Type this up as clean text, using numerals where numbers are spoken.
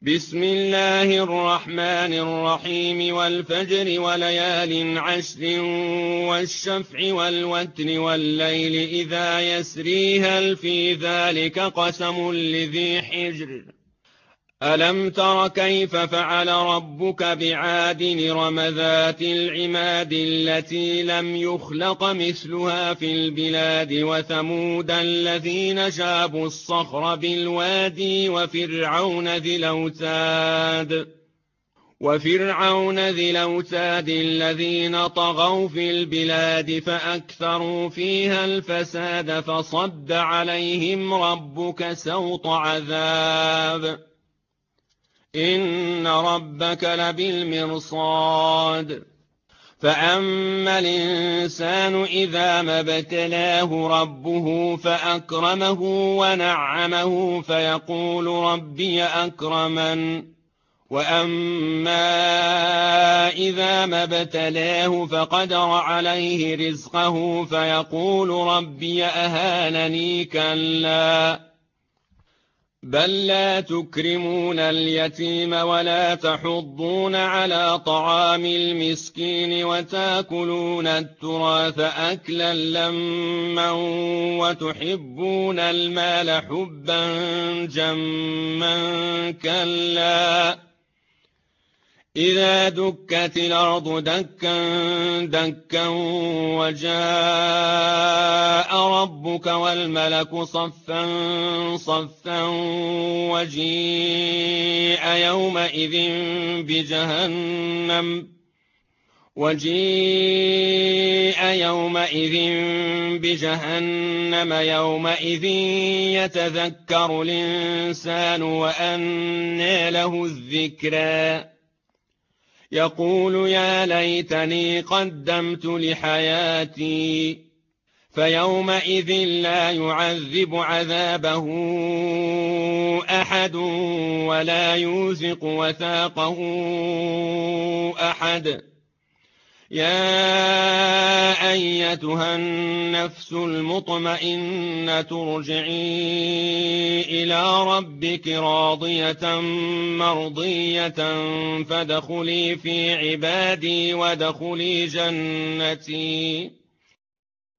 بسم الله الرحمن الرحيم والفجر وليال عشر والشفع والوتر والليل إذا يسري هل في ذلك قسم لذي حجر ألم تر كيف فعل ربك بعاد إرم ذات العماد التي لم يخلق مثلها في البلاد وثمود الذين جابوا الصخر بالوادي وفرعون ذي الأوتاد الذين طغوا في البلاد فأكثروا فيها الفساد فصب عليهم ربك سوط عذاب إن ربك لبالمرصاد فأما الإنسان إذا ما ابتلاه ربه فأكرمه ونعمه فيقول ربي أكرمن وأما إذا ما ابتلاه فقدر عليه رزقه فيقول ربي أهانني كلا بل لا تكرمون اليتيم ولا تحضون على طعام المسكين وتاكلون التراث أكلا لما وتحبون المال حبا جما كلا إذا دكت الأرض دكا دكا وجاء ربك والملك صفا صفا وجيء يومئذ بجهنم يومئذ يتذكر الإنسان وأنى له الذكرى يقول يا ليتني قدمت لحياتي فيومئذ لا يعذب عذابه أحد ولا يوثق وثاقه أحد يا أيتها النفس المطمئنة ارجعي إلى ربك راضية مرضية فادخلي في عبادي وادخلي جنتي